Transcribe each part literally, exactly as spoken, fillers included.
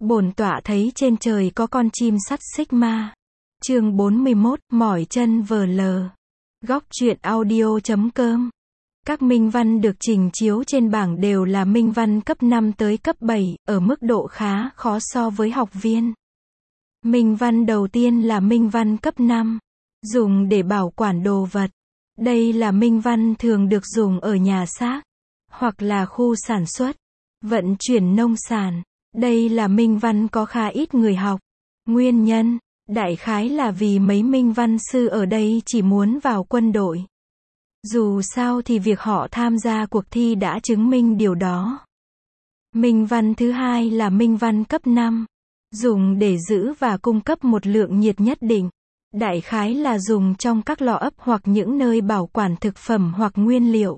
Bổn tọa thấy trên trời có con chim sắt xích ma. Chương bốn mươi mốt, mỏi chân vờ lờ. Góc truyện audio chấm com. Các minh văn được trình chiếu trên bảng đều là minh văn cấp năm tới cấp bảy, ở mức độ khá khó so với học viên. Minh văn đầu tiên là minh văn cấp năm, dùng để bảo quản đồ vật. Đây là minh văn thường được dùng ở nhà xác, hoặc là khu sản xuất, vận chuyển nông sản. Đây là minh văn có khá ít người học. Nguyên nhân, đại khái là vì mấy minh văn sư ở đây chỉ muốn vào quân đội. Dù sao thì việc họ tham gia cuộc thi đã chứng minh điều đó. Minh văn thứ hai là minh văn cấp năm, dùng để giữ và cung cấp một lượng nhiệt nhất định. Đại khái là dùng trong các lò ấp hoặc những nơi bảo quản thực phẩm hoặc nguyên liệu.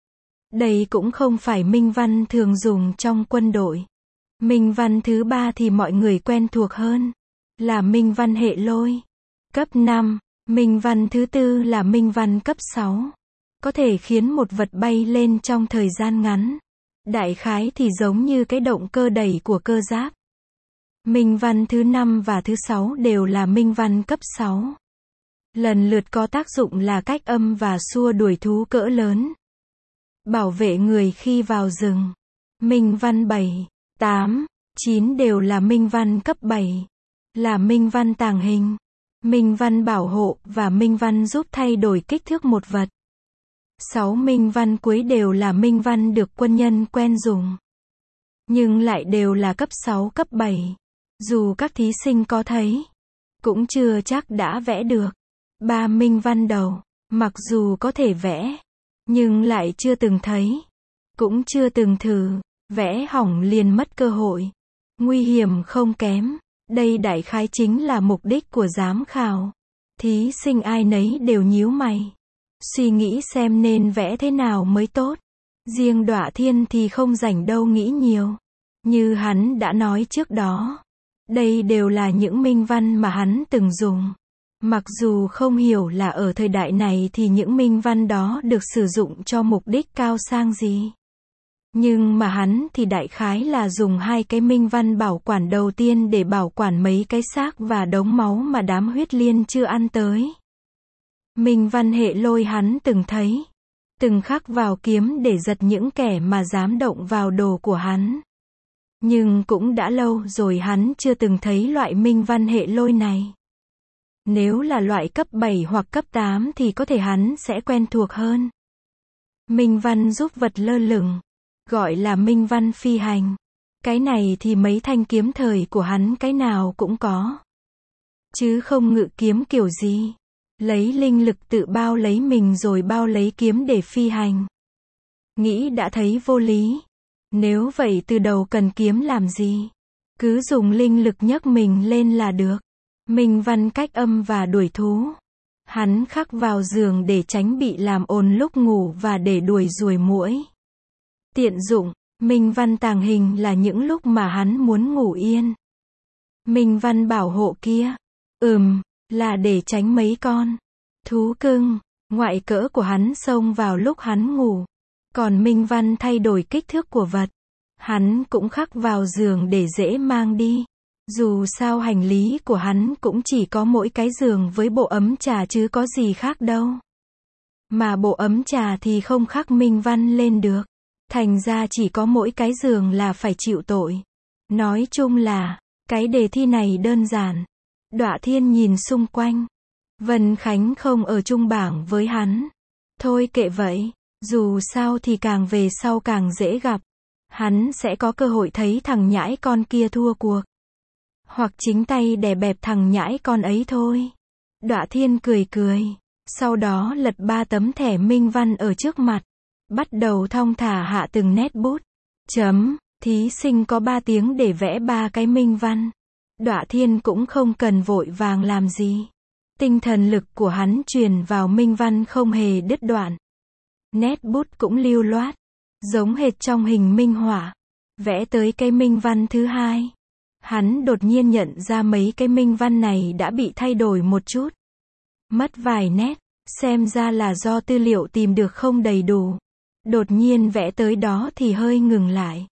Đây cũng không phải minh văn thường dùng trong quân đội. Minh văn thứ ba thì mọi người quen thuộc hơn, là minh văn hệ lôi, cấp năm. Minh văn thứ tư là minh văn cấp sáu, có thể khiến một vật bay lên trong thời gian ngắn. Đại khái thì giống như cái động cơ đẩy của cơ giáp. Minh văn thứ năm và thứ sáu đều là minh văn cấp sáu. Lần lượt có tác dụng là cách âm và xua đuổi thú cỡ lớn. Bảo vệ người khi vào rừng. Minh văn bảy, tám, chín đều là minh văn cấp bảy. Là minh văn tàng hình, minh văn bảo hộ và minh văn giúp thay đổi kích thước một vật. sáu minh văn cuối đều là minh văn được quân nhân quen dùng. Nhưng lại đều là cấp sáu cấp bảy. Dù các thí sinh có thấy, cũng chưa chắc đã vẽ được. ba minh văn đầu, mặc dù có thể vẽ, nhưng lại chưa từng thấy, cũng chưa từng thử, vẽ hỏng liền mất cơ hội. Nguy hiểm không kém. Đây đại khái chính là mục đích của giám khảo. Thí sinh ai nấy đều nhíu mày, suy nghĩ xem nên vẽ thế nào mới tốt. Riêng Đọa Thiên thì không rảnh đâu nghĩ nhiều. Như hắn đã nói trước đó, đây đều là những minh văn mà hắn từng dùng. Mặc dù không hiểu là ở thời đại này thì những minh văn đó được sử dụng cho mục đích cao sang gì. Nhưng mà hắn thì đại khái là dùng hai cái minh văn bảo quản đầu tiên để bảo quản mấy cái xác và đống máu mà đám huyết liên chưa ăn tới. Minh văn hệ lôi hắn từng thấy, từng khắc vào kiếm để giật những kẻ mà dám động vào đồ của hắn. Nhưng cũng đã lâu rồi hắn chưa từng thấy loại minh văn hệ lôi này. Nếu là loại cấp bảy hoặc cấp tám thì có thể hắn sẽ quen thuộc hơn. Minh văn giúp vật lơ lửng, gọi là minh văn phi hành. Cái này thì mấy thanh kiếm thời của hắn cái nào cũng có. Chứ không ngự kiếm kiểu gì. Lấy linh lực tự bao lấy mình rồi bao lấy kiếm để phi hành. Nghĩ đã thấy vô lý. Nếu vậy từ đầu cần kiếm làm gì? Cứ dùng linh lực nhấc mình lên là được. Minh văn cách âm và đuổi thú. Hắn khắc vào giường để tránh bị làm ồn lúc ngủ và để đuổi ruồi muỗi. Tiện dụng, minh văn tàng hình là những lúc mà hắn muốn ngủ yên. Minh văn bảo hộ kia, ừm, là để tránh mấy con thú cưng, ngoại cỡ của hắn xông vào lúc hắn ngủ. Còn minh văn thay đổi kích thước của vật, hắn cũng khắc vào giường để dễ mang đi. Dù sao hành lý của hắn cũng chỉ có mỗi cái giường với bộ ấm trà chứ có gì khác đâu. Mà bộ ấm trà thì không khắc minh văn lên được. Thành ra chỉ có mỗi cái giường là phải chịu tội. Nói chung là, cái đề thi này đơn giản. Đọa Thiên nhìn xung quanh. Vân Khánh không ở chung bảng với hắn. Thôi kệ vậy, dù sao thì càng về sau càng dễ gặp. Hắn sẽ có cơ hội thấy thằng nhãi con kia thua cuộc. Hoặc chính tay đè bẹp thằng nhãi con ấy thôi. Đọa Thiên cười cười. Sau đó lật ba tấm thẻ minh văn ở trước mặt. Bắt đầu thong thả hạ từng nét bút. Chấm, thí sinh có ba tiếng để vẽ ba cái minh văn. Đọa Thiên cũng không cần vội vàng làm gì. Tinh thần lực của hắn truyền vào minh văn không hề đứt đoạn. Nét bút cũng lưu loát, giống hệt trong hình minh họa. Vẽ tới cái minh văn thứ hai. Hắn đột nhiên nhận ra mấy cái minh văn này đã bị thay đổi một chút. Mất vài nét, xem ra là do tư liệu tìm được không đầy đủ. Đột nhiên vẽ tới đó thì hơi ngừng lại.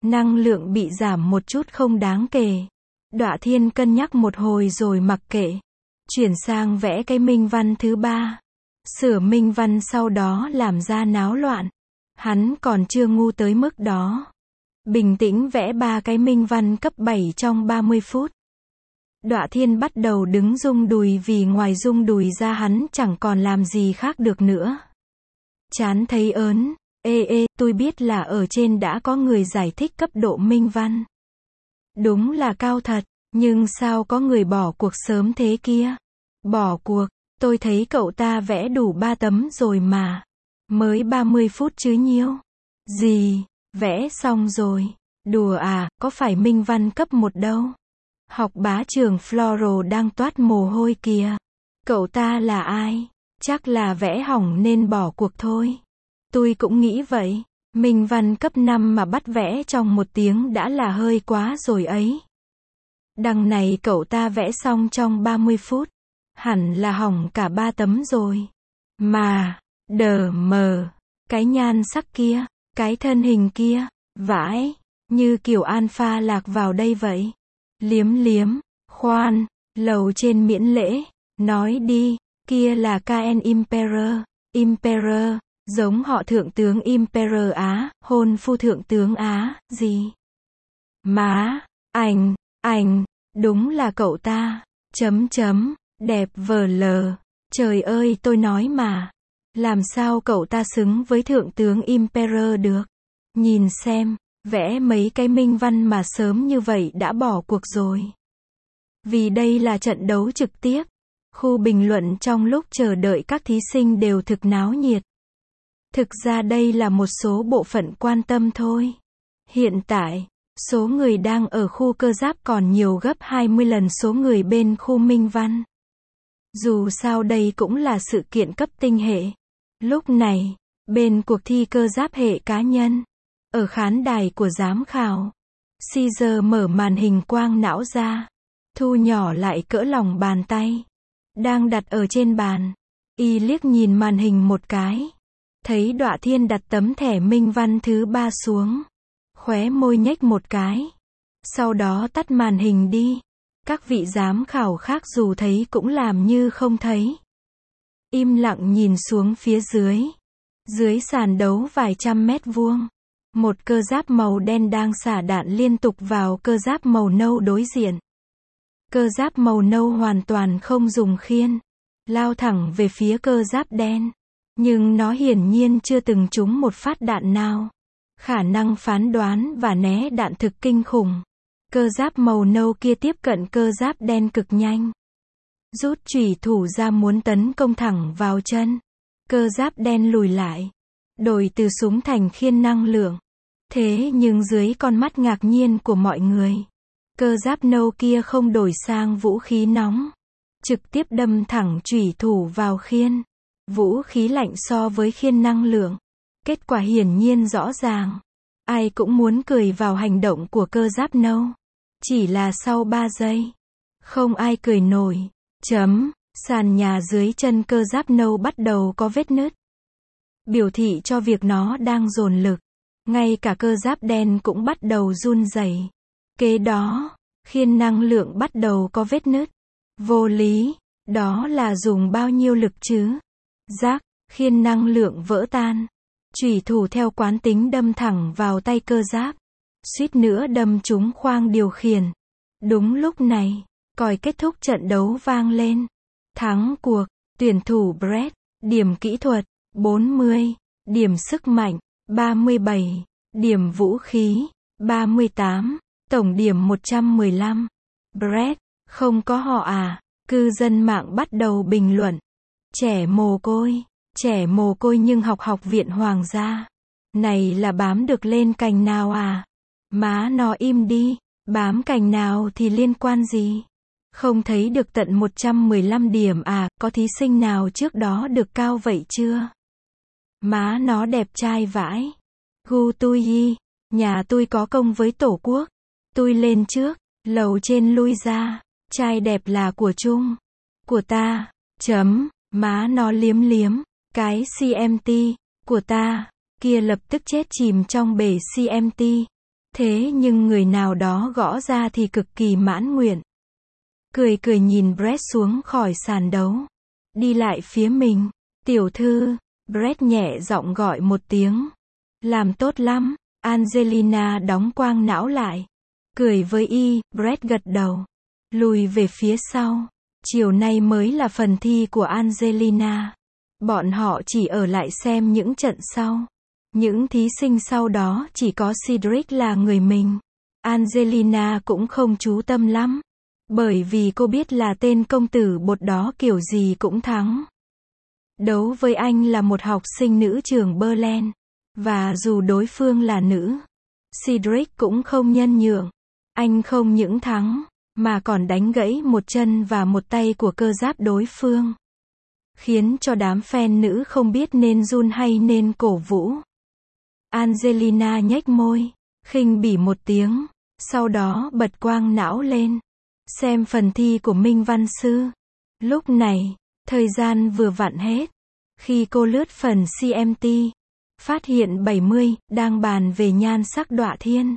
Năng lượng bị giảm một chút không đáng kể. Đọa Thiên cân nhắc một hồi rồi mặc kệ. Chuyển sang vẽ cái minh văn thứ ba. Sửa minh văn sau đó làm ra náo loạn. Hắn còn chưa ngu tới mức đó. Bình tĩnh vẽ ba cái minh văn cấp bảy trong ba mươi phút. Đọa Thiên bắt đầu đứng rung đùi vì ngoài rung đùi ra hắn chẳng còn làm gì khác được nữa. Chán thấy ớn. Ê ê, tôi biết là ở trên đã có người giải thích cấp độ minh văn. Đúng là cao thật, nhưng sao có người bỏ cuộc sớm thế kia? Bỏ cuộc, tôi thấy cậu ta vẽ đủ ba tấm rồi mà. Mới ba mươi phút chứ nhiêu. Gì, vẽ xong rồi. Đùa à, có phải minh văn cấp một đâu. Học bá trường Floral đang toát mồ hôi kìa. Cậu ta là ai? Chắc là vẽ hỏng nên bỏ cuộc thôi. Tôi cũng nghĩ vậy. Minh văn cấp năm mà bắt vẽ trong một tiếng đã là hơi quá rồi ấy. Đằng này cậu ta vẽ xong trong ba mươi phút. Hẳn là hỏng cả ba tấm rồi. Mà, đờ mờ, cái nhan sắc kia, cái thân hình kia, vãi, như kiểu alpha lạc vào đây vậy. Liếm liếm, khoan, lầu trên miễn lễ, nói đi, kia là ca en Emperor, Emperor, giống họ thượng tướng Emperor Á, hôn phu thượng tướng Á, gì? Má, ảnh, ảnh, đúng là cậu ta, chấm chấm, đẹp vờ lờ, trời ơi tôi nói mà, làm sao cậu ta xứng với thượng tướng Emperor được? Nhìn xem, vẽ mấy cái minh văn mà sớm như vậy đã bỏ cuộc rồi. Vì đây là trận đấu trực tiếp, khu bình luận trong lúc chờ đợi các thí sinh đều thực náo nhiệt. Thực ra đây là một số bộ phận quan tâm thôi. Hiện tại, số người đang ở khu cơ giáp còn nhiều gấp hai mươi lần số người bên khu minh văn. Dù sao đây cũng là sự kiện cấp tinh hệ. Lúc này, bên cuộc thi cơ giáp hệ cá nhân, ở khán đài của giám khảo, Caesar mở màn hình quang não ra, thu nhỏ lại cỡ lòng bàn tay, đang đặt ở trên bàn. Y liếc nhìn màn hình một cái, thấy Đọa Thiên đặt tấm thẻ minh văn thứ ba xuống, khóe môi nhếch một cái, sau đó tắt màn hình đi. Các vị giám khảo khác dù thấy cũng làm như không thấy. Im lặng nhìn xuống phía dưới. Dưới sàn đấu vài trăm mét vuông, một cơ giáp màu đen đang xả đạn liên tục vào cơ giáp màu nâu đối diện. Cơ giáp màu nâu hoàn toàn không dùng khiên, lao thẳng về phía cơ giáp đen. Nhưng nó hiển nhiên chưa từng trúng một phát đạn nào. Khả năng phán đoán và né đạn thực kinh khủng. Cơ giáp màu nâu kia tiếp cận cơ giáp đen cực nhanh. Rút chủy thủ ra muốn tấn công thẳng vào chân. Cơ giáp đen lùi lại. Đổi từ súng thành khiên năng lượng. Thế nhưng dưới con mắt ngạc nhiên của mọi người, cơ giáp nâu kia không đổi sang vũ khí nóng. Trực tiếp đâm thẳng chủy thủ vào khiên. Vũ khí lạnh so với khiên năng lượng. Kết quả hiển nhiên rõ ràng. Ai cũng muốn cười vào hành động của cơ giáp nâu. Chỉ là sau ba giây. Không ai cười nổi. Chấm. Sàn nhà dưới chân cơ giáp nâu bắt đầu có vết nứt. Biểu thị cho việc nó đang dồn lực. Ngay cả cơ giáp đen cũng bắt đầu run rẩy. Kế đó, khiên năng lượng bắt đầu có vết nứt. Vô lý. Đó là dùng bao nhiêu lực chứ? Rác, khiên năng lượng vỡ tan. Chủy thủ theo quán tính đâm thẳng vào tay cơ giáp. Suýt nữa đâm trúng khoang điều khiển. Đúng lúc này, còi kết thúc trận đấu vang lên. Thắng cuộc, tuyển thủ Brett, điểm kỹ thuật, bốn mươi, điểm sức mạnh, ba mươi bảy, điểm vũ khí, ba mươi tám, tổng điểm một trăm mười lăm. Brett, không có họ à? Cư dân mạng bắt đầu bình luận. Trẻ mồ côi, trẻ mồ côi nhưng học học viện hoàng gia. Này là bám được lên cành nào à? Má nó im đi, bám cành nào thì liên quan gì? Không thấy được tận một trăm mười lăm điểm à, có thí sinh nào trước đó được cao vậy chưa? Má nó đẹp trai vãi. Gu tui yi, nhà tôi có công với tổ quốc. Tôi lên trước, lầu trên lui ra, trai đẹp là của chung. Của ta, chấm, má nó liếm liếm, cái xê em tê, của ta, kia lập tức chết chìm trong bể xê em tê. Thế nhưng người nào đó gõ ra thì cực kỳ mãn nguyện. Cười cười nhìn Brett xuống khỏi sàn đấu. Đi lại phía mình. Tiểu thư. Brett nhẹ giọng gọi một tiếng. Làm tốt lắm. Angelina đóng quang não lại. Cười với y, Brett gật đầu. Lùi về phía sau. Chiều nay mới là phần thi của Angelina. Bọn họ chỉ ở lại xem những trận sau. Những thí sinh sau đó chỉ có Cedric là người mình. Angelina cũng không chú tâm lắm. Bởi vì cô biết là tên công tử bột đó kiểu gì cũng thắng. Đấu với anh là một học sinh nữ trường Berlin. Và dù đối phương là nữ, Cedric cũng không nhân nhượng. Anh không những thắng, mà còn đánh gãy một chân và một tay của cơ giáp đối phương. Khiến cho đám fan nữ không biết nên run hay nên cổ vũ. Angelina nhếch môi, khinh bỉ một tiếng, sau đó bật quang não lên. Xem phần thi của Minh Văn Sư. Lúc này, thời gian vừa vặn hết. Khi cô lướt phần xê em tê, phát hiện bảy mươi, đang bàn về nhan sắc Đọa Thiên.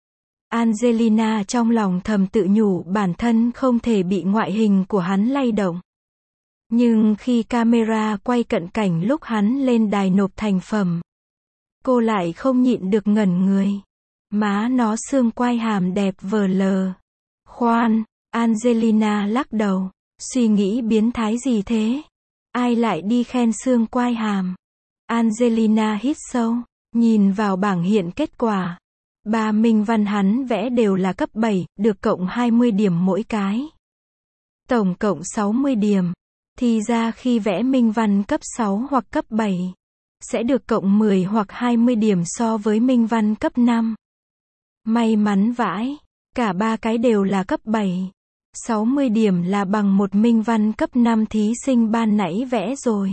Angelina trong lòng thầm tự nhủ bản thân không thể bị ngoại hình của hắn lay động. Nhưng khi camera quay cận cảnh lúc hắn lên đài nộp thành phẩm, cô lại không nhịn được ngẩn người. Má nó xương quai hàm đẹp vờ lờ. Khoan, Angelina lắc đầu, suy nghĩ biến thái gì thế? Ai lại đi khen xương quai hàm? Angelina hít sâu, nhìn vào bảng hiện kết quả. Ba minh văn hắn vẽ đều là cấp bảy, được cộng hai mươi điểm mỗi cái. Tổng cộng sáu mươi điểm. Thì ra khi vẽ minh văn cấp sáu hoặc cấp bảy, sẽ được cộng mười hoặc hai mươi điểm so với minh văn cấp năm. May mắn vãi, cả ba cái đều là cấp bảy. sáu mươi điểm là bằng một minh văn cấp năm thí sinh ban nãy vẽ rồi.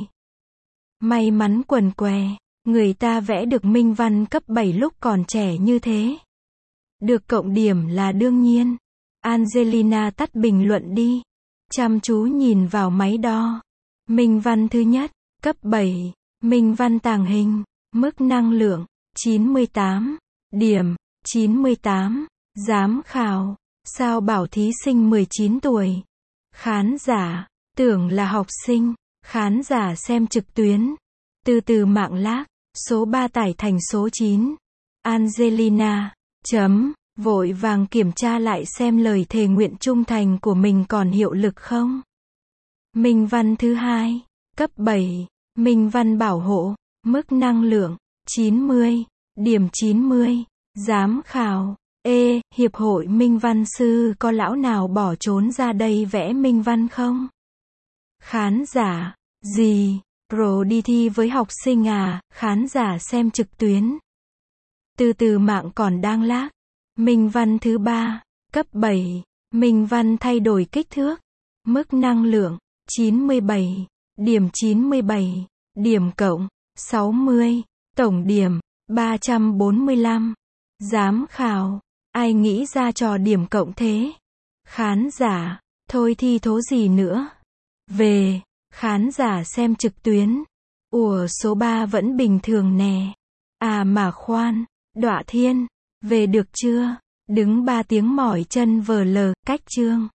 May mắn quần què, người ta vẽ được minh văn cấp bảy lúc còn trẻ như thế. Được cộng điểm là đương nhiên. Angelina tắt bình luận đi. Chăm chú nhìn vào máy đo. Minh văn thứ nhất, cấp bảy. Minh văn tàng hình, mức năng lượng, chín mươi tám. Điểm, chín mươi tám. Giám khảo, sao bảo thí sinh mười chín tuổi. Khán giả, tưởng là học sinh. Khán giả xem trực tuyến. Từ từ mạng lag, số ba tải thành số chín. Angelina, chấm, vội vàng kiểm tra lại xem lời thề nguyện trung thành của mình còn hiệu lực không. Minh văn thứ hai, cấp bảy. Minh văn bảo hộ, mức năng lượng, chín mươi. Điểm chín mươi. Giám khảo, ê, hiệp hội minh văn sư có lão nào bỏ trốn ra đây vẽ minh văn không? Khán giả, gì? Pro đi thi với học sinh à? Khán giả xem trực tuyến. Từ từ mạng còn đang lag. Minh văn thứ ba, cấp bảy. Minh văn thay đổi kích thước. Mức năng lượng, chín mươi bảy. Điểm chín mươi bảy. Điểm cộng, sáu mươi. Tổng điểm, ba trăm bốn mươi lăm. Giám khảo, ai nghĩ ra trò điểm cộng thế? Khán giả, thôi thi thố gì nữa? Về, khán giả xem trực tuyến. Ủa số ba vẫn bình thường nè. À mà khoan, Đọa Thiên, về được chưa? Đứng ba tiếng mỏi chân vờ lờ, cách chương.